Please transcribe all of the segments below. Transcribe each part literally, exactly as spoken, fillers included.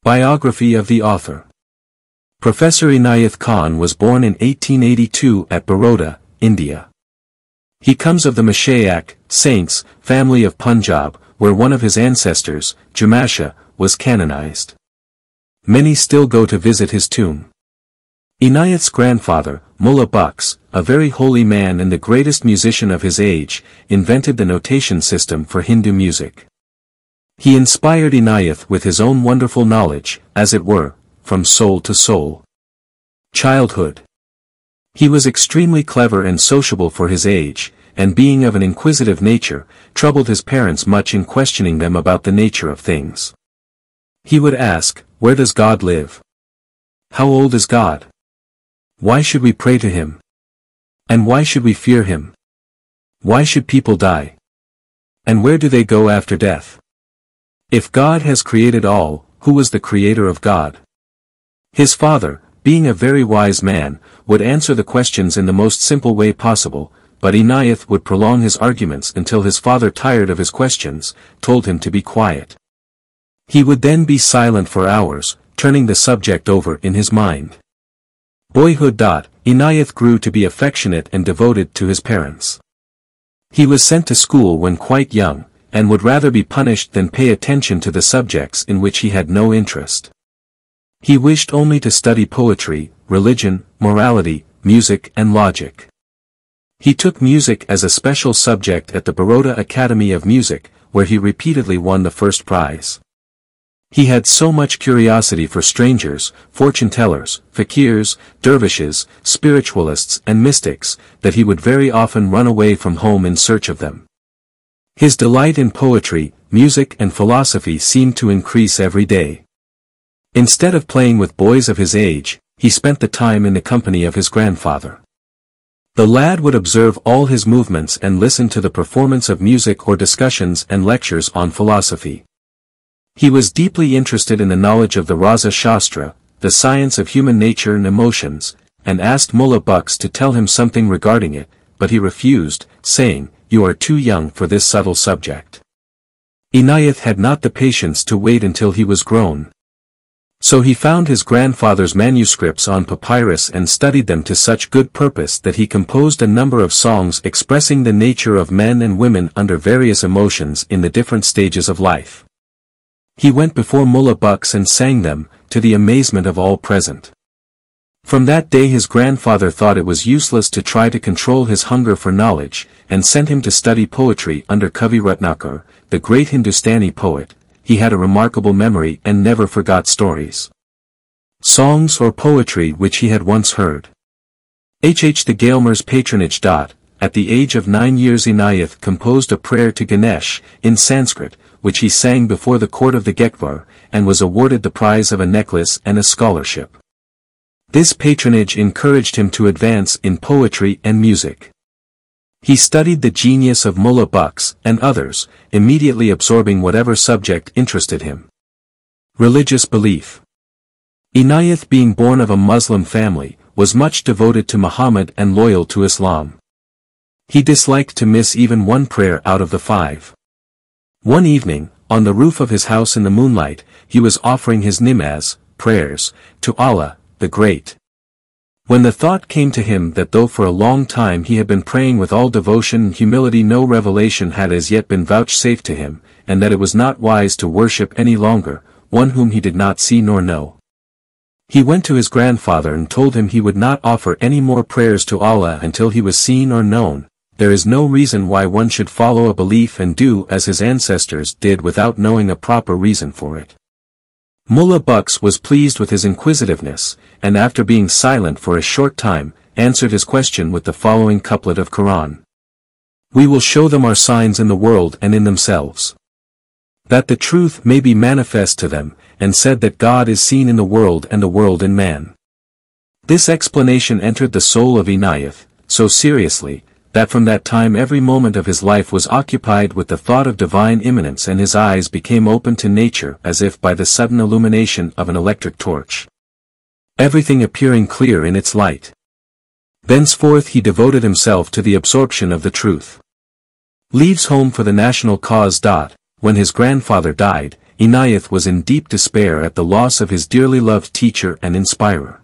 Biography of the author. Professor Inayat Khan was born in eighteen eighty-two at Baroda, India. He comes of the Mashayak, saints, family of Punjab, where one of his ancestors, Jamasha, was canonized. Many still go to visit his tomb. Inayat's grandfather, Mullah Bux, a very holy man and the greatest musician of his age, invented the notation system for Hindu music. He inspired Inayat with his own wonderful knowledge, as it were, from soul to soul. Childhood. He was extremely clever and sociable for his age, and being of an inquisitive nature, troubled his parents much in questioning them about the nature of things. He would ask, "Where does God live? How old is God? Why should we pray to him? And why should we fear him? Why should people die? And where do they go after death? If God has created all, who was the creator of God?" His father, being a very wise man, would answer the questions in the most simple way possible, but Inayat would prolong his arguments until his father, tired of his questions, told him to be quiet. He would then be silent for hours, turning the subject over in his mind. Boyhood. Inayat grew to be affectionate and devoted to his parents. He was sent to school when quite young, and would rather be punished than pay attention to the subjects in which he had no interest. He wished only to study poetry, religion, morality, music and logic. He took music as a special subject at the Baroda Academy of Music, where he repeatedly won the first prize. He had so much curiosity for strangers, fortune-tellers, fakirs, dervishes, spiritualists and mystics, that he would very often run away from home in search of them. His delight in poetry, music and philosophy seemed to increase every day. Instead of playing with boys of his age, he spent the time in the company of his grandfather. The lad would observe all his movements and listen to the performance of music or discussions and lectures on philosophy. He was deeply interested in the knowledge of the Rasa Shastra, the science of human nature and emotions, and asked Mullah Bux to tell him something regarding it, but he refused, saying, "You are too young for this subtle subject." Inayat had not the patience to wait until he was grown. So he found his grandfather's manuscripts on papyrus and studied them to such good purpose that he composed a number of songs expressing the nature of men and women under various emotions in the different stages of life. He went before Mullah Bux and sang them, to the amazement of all present. From that day his grandfather thought it was useless to try to control his hunger for knowledge, and sent him to study poetry under Kavi Ratnakar, the great Hindustani poet. He had a remarkable memory and never forgot stories, songs or poetry which he had once heard. H H the Gailmer's patronage. At the age of nine years Inayat composed a prayer to Ganesh, in Sanskrit, which he sang before the court of the Getvar, and was awarded the prize of a necklace and a scholarship. This patronage encouraged him to advance in poetry and music. He studied the genius of Mullah Bux and others, immediately absorbing whatever subject interested him. Religious belief. Inayat, being born of a Muslim family, was much devoted to Muhammad and loyal to Islam. He disliked to miss even one prayer out of the five. One evening, on the roof of his house in the moonlight, he was offering his nimaz, prayers, to Allah, the Great. When the thought came to him that though for a long time he had been praying with all devotion and humility, no revelation had as yet been vouchsafed to him, and that it was not wise to worship any longer one whom he did not see nor know, he went to his grandfather and told him he would not offer any more prayers to Allah until he was seen or known. There is no reason why one should follow a belief and do as his ancestors did without knowing a proper reason for it. Mullah Bux was pleased with his inquisitiveness, and after being silent for a short time, answered his question with the following couplet of Quran. "We will show them our signs in the world and in themselves, that the truth may be manifest to them," and said that God is seen in the world and the world in man. This explanation entered the soul of Inayat so seriously, that from that time every moment of his life was occupied with the thought of divine immanence, and his eyes became open to nature as if by the sudden illumination of an electric torch, everything appearing clear in its light. Thenceforth he devoted himself to the absorption of the truth. Leaves home for the national cause. When his grandfather died, Inayat was in deep despair at the loss of his dearly loved teacher and inspirer.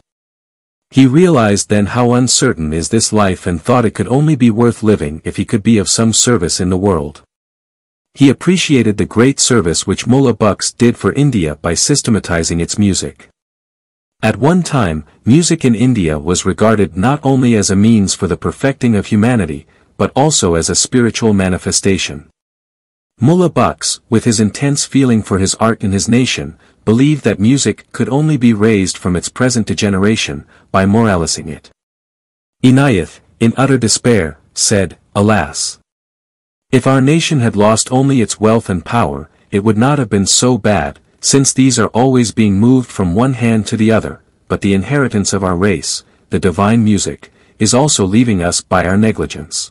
He realized then how uncertain is this life and thought it could only be worth living if he could be of some service in the world. He appreciated the great service which Mullah Bux did for India by systematizing its music. At one time, music in India was regarded not only as a means for the perfecting of humanity, but also as a spiritual manifestation. Mullah Bux, with his intense feeling for his art and his nation, believed that music could only be raised from its present degeneration, by moralizing it. Inayat, in utter despair, said, "Alas! If our nation had lost only its wealth and power, it would not have been so bad, since these are always being moved from one hand to the other, but the inheritance of our race, the divine music, is also leaving us by our negligence."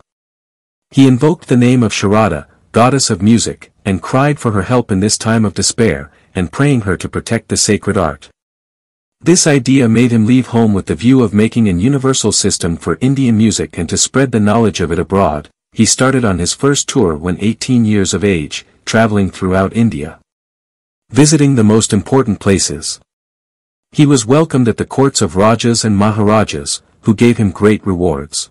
He invoked the name of Sharada, goddess of music, and cried for her help in this time of despair, and praying her to protect the sacred art. This idea made him leave home with the view of making an universal system for Indian music and to spread the knowledge of it abroad. He started on his first tour when eighteen years of age, traveling throughout India, visiting the most important places. He was welcomed at the courts of Rajas and Maharajas, who gave him great rewards.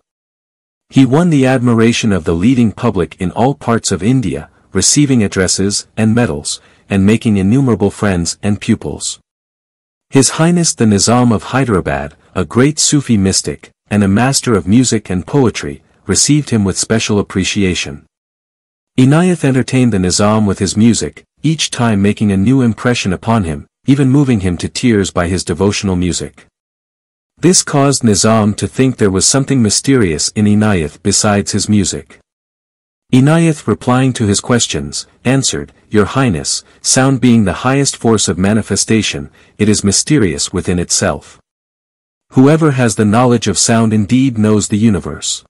He won the admiration of the leading public in all parts of India, receiving addresses and medals, and making innumerable friends and pupils. His Highness the Nizam of Hyderabad, a great Sufi mystic, and a master of music and poetry, received him with special appreciation. Inayat entertained the Nizam with his music, each time making a new impression upon him, even moving him to tears by his devotional music. This caused Nizam to think there was something mysterious in Inayat besides his music. Inayat, replying to his questions, answered, "Your Highness, sound being the highest force of manifestation, it is mysterious within itself. Whoever has the knowledge of sound indeed knows the universe.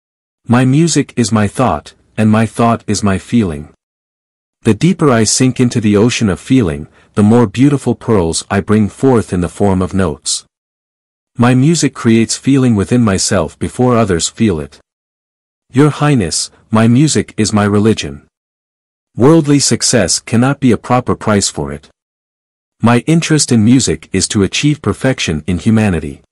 My music is my thought, and my thought is my feeling. The deeper I sink into the ocean of feeling, the more beautiful pearls I bring forth in the form of notes. My music creates feeling within myself before others feel it. Your Highness, my music is my religion. Worldly success cannot be a proper price for it. My interest in music is to achieve perfection in humanity."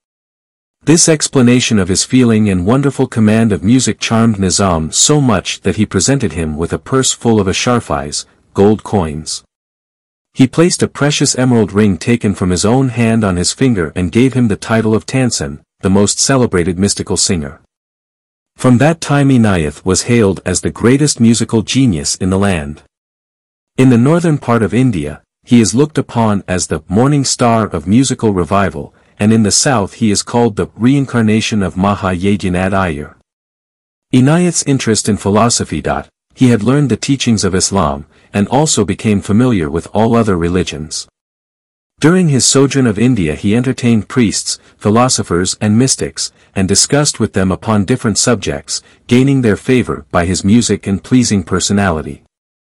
This explanation of his feeling and wonderful command of music charmed Nizam so much that he presented him with a purse full of asharfis, gold coins. He placed a precious emerald ring taken from his own hand on his finger and gave him the title of Tansen, the most celebrated mystical singer. From that time Inayat was hailed as the greatest musical genius in the land. In the northern part of India, he is looked upon as the morning star of musical revival, and in the south he is called the reincarnation of Mahayagyanad Iyer. Inayat's interest in philosophy. He had learned the teachings of Islam, and also became familiar with all other religions. During his sojourn of India he entertained priests, philosophers and mystics, and discussed with them upon different subjects, gaining their favor by his music and pleasing personality.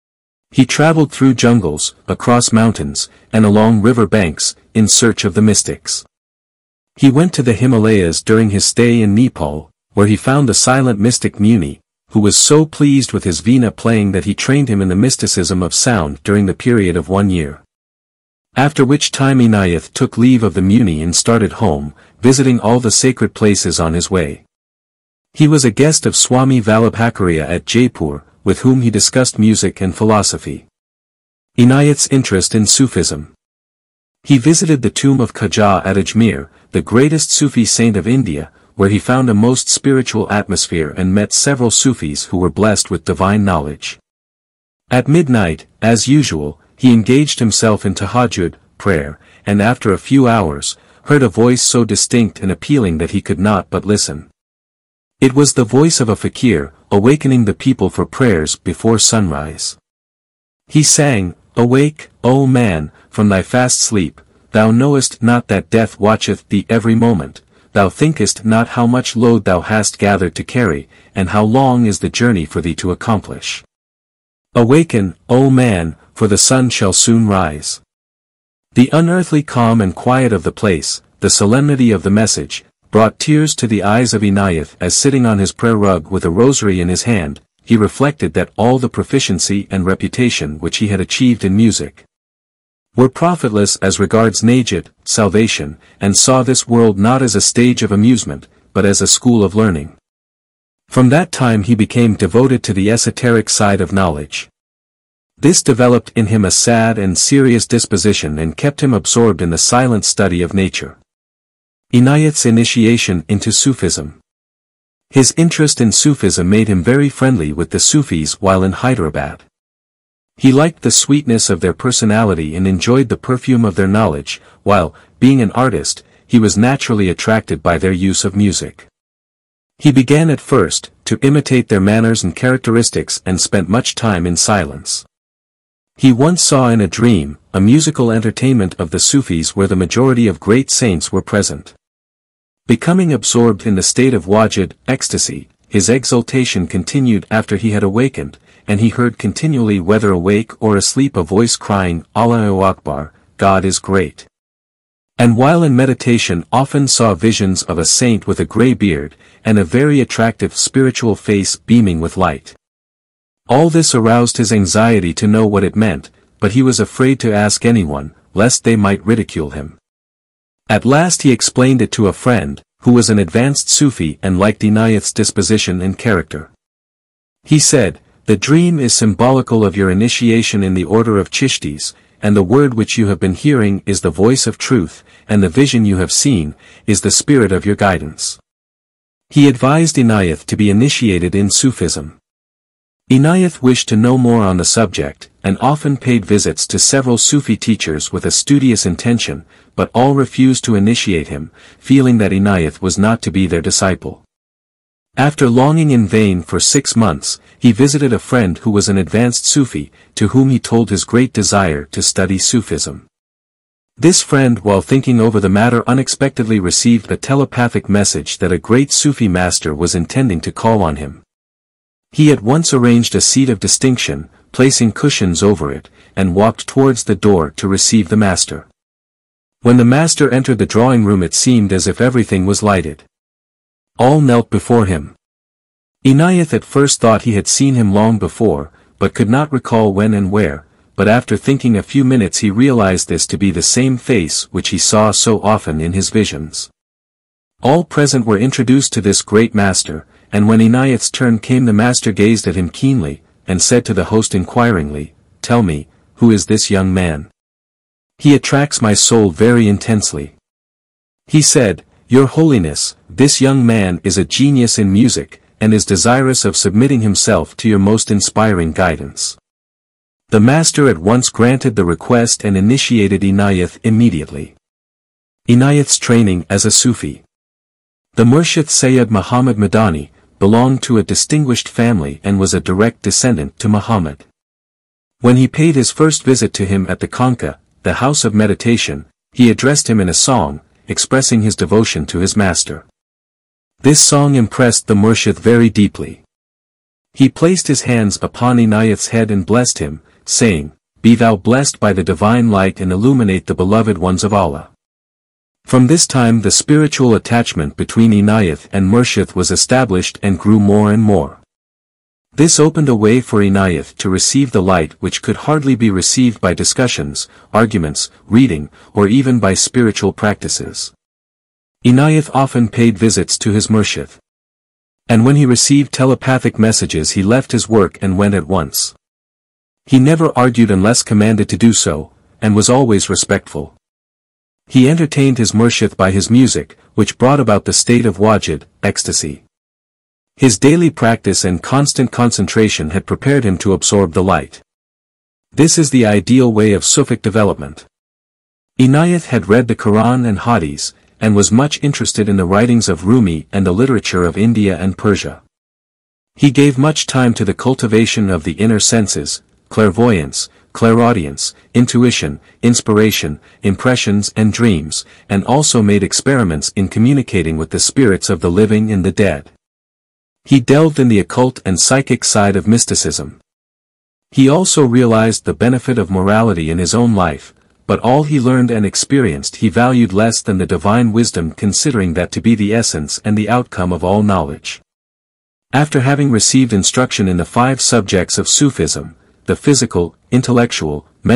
He traveled through jungles, across mountains, and along river banks, in search of the mystics. He went to the Himalayas during his stay in Nepal, where he found the silent mystic Muni, who was so pleased with his veena playing that he trained him in the mysticism of sound during the period of one year. After which time Inayat took leave of the Muni and started home, visiting all the sacred places on his way. He was a guest of Swami Vallabhacharya at Jaipur, with whom he discussed music and philosophy. Inayat's interest in Sufism. He visited the tomb of Khaja at Ajmer, the greatest Sufi saint of India, where he found a most spiritual atmosphere and met several Sufis who were blessed with divine knowledge. At midnight, as usual, he engaged himself in tahajjud, prayer, and after a few hours, heard a voice so distinct and appealing that he could not but listen. It was the voice of a fakir, awakening the people for prayers before sunrise. He sang, "Awake, O man, from thy fast sleep, thou knowest not that death watcheth thee every moment, thou thinkest not how much load thou hast gathered to carry, and how long is the journey for thee to accomplish. Awaken, O man, for the sun shall soon rise." The unearthly calm and quiet of the place, the solemnity of the message, brought tears to the eyes of Inayat as sitting on his prayer rug with a rosary in his hand, he reflected that all the proficiency and reputation which he had achieved in music, were profitless as regards Najat, salvation, and saw this world not as a stage of amusement, but as a school of learning. From that time he became devoted to the esoteric side of knowledge. This developed in him a sad and serious disposition and kept him absorbed in the silent study of nature. Inayat's initiation into Sufism. His interest in Sufism made him very friendly with the Sufis while in Hyderabad. He liked the sweetness of their personality and enjoyed the perfume of their knowledge, while, being an artist, he was naturally attracted by their use of music. He began at first to imitate their manners and characteristics and spent much time in silence. He once saw in a dream a musical entertainment of the Sufis where the majority of great saints were present. Becoming absorbed in the state of wajid, ecstasy, his exultation continued after he had awakened, and he heard continually whether awake or asleep a voice crying, Allahu Akbar, God is great. And while in meditation often saw visions of a saint with a grey beard, and a very attractive spiritual face beaming with light. All this aroused his anxiety to know what it meant, but he was afraid to ask anyone, lest they might ridicule him. At last he explained it to a friend, who was an advanced Sufi and liked Inayat's disposition and character. He said, "The dream is symbolical of your initiation in the order of Chishtis, and the word which you have been hearing is the voice of truth, and the vision you have seen is the spirit of your guidance." He advised Inayat to be initiated in Sufism. Inayat wished to know more on the subject, and often paid visits to several Sufi teachers with a studious intention, but all refused to initiate him, feeling that Inayat was not to be their disciple. After longing in vain for six months, he visited a friend who was an advanced Sufi, to whom he told his great desire to study Sufism. This friend, while thinking over the matter, unexpectedly received a telepathic message that a great Sufi master was intending to call on him. He at once arranged a seat of distinction, placing cushions over it, and walked towards the door to receive the master. When the master entered the drawing room it seemed as if everything was lighted. All knelt before him. Inayat at first thought he had seen him long before, but could not recall when and where, but after thinking a few minutes he realized this to be the same face which he saw so often in his visions. All present were introduced to this great master, and when Inayat's turn came the master gazed at him keenly, and said to the host inquiringly, "Tell me, who is this young man? He attracts my soul very intensely." He said, "Your Holiness, this young man is a genius in music, and is desirous of submitting himself to your most inspiring guidance." The master at once granted the request and initiated Inayat immediately. Inayat's training as a Sufi. The Murshid Sayyid Muhammad Madani belonged to a distinguished family and was a direct descendant to Muhammad. When he paid his first visit to him at the Khanqa, the house of meditation, he addressed him in a song, expressing his devotion to his master. This song impressed the Murshid very deeply. He placed his hands upon Inayat's head and blessed him, saying, "Be thou blessed by the divine light and illuminate the beloved ones of Allah." From this time the spiritual attachment between Inayat and Murshid was established and grew more and more. This opened a way for Inayat to receive the light which could hardly be received by discussions, arguments, reading, or even by spiritual practices. Inayat often paid visits to his Murshid. And when he received telepathic messages he left his work and went at once. He never argued unless commanded to do so, and was always respectful. He entertained his Murshid by his music, which brought about the state of wajid, ecstasy. His daily practice and constant concentration had prepared him to absorb the light. This is the ideal way of Sufic development. Inayat had read the Quran and Hadith, and was much interested in the writings of Rumi and the literature of India and Persia. He gave much time to the cultivation of the inner senses, clairvoyance, clairaudience, intuition, inspiration, impressions and dreams, and also made experiments in communicating with the spirits of the living and the dead. He delved in the occult and psychic side of mysticism. He also realized the benefit of morality in his own life, but all he learned and experienced he valued less than the divine wisdom, considering that to be the essence and the outcome of all knowledge. After having received instruction in the five subjects of Sufism, the physical, intellectual, mental,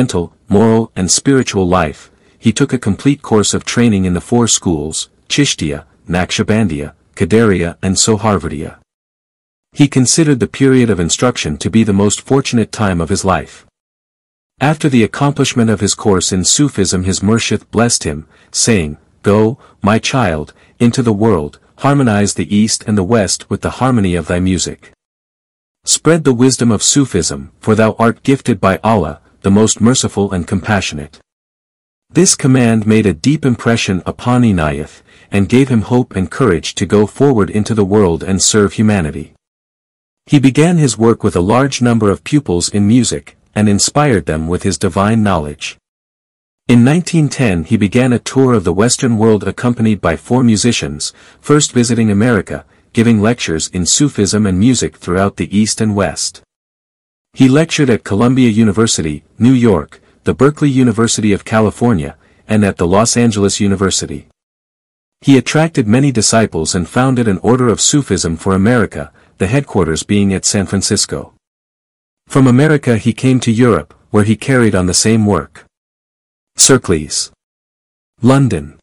moral and spiritual life, he took a complete course of training in the four schools, Chishtiya, Naqshbandiya, Qadariya and Soharvardiya. He considered the period of instruction to be the most fortunate time of his life. After the accomplishment of his course in Sufism, his Murshid blessed him, saying, "Go, my child, into the world, harmonize the East and the West with the harmony of thy music. Spread the wisdom of Sufism, for thou art gifted by Allah, the most merciful and compassionate." This command made a deep impression upon Inayat, and gave him hope and courage to go forward into the world and serve humanity. He began his work with a large number of pupils in music, and inspired them with his divine knowledge. In nineteen ten he began a tour of the Western world accompanied by four musicians, first visiting America, giving lectures in Sufism and music throughout the East and West. He lectured at Columbia University, New York, the Berkeley University of California, and at the Los Angeles University. He attracted many disciples and founded an order of Sufism for America, the headquarters being at San Francisco. From America he came to Europe, where he carried on the same work. Circles. London.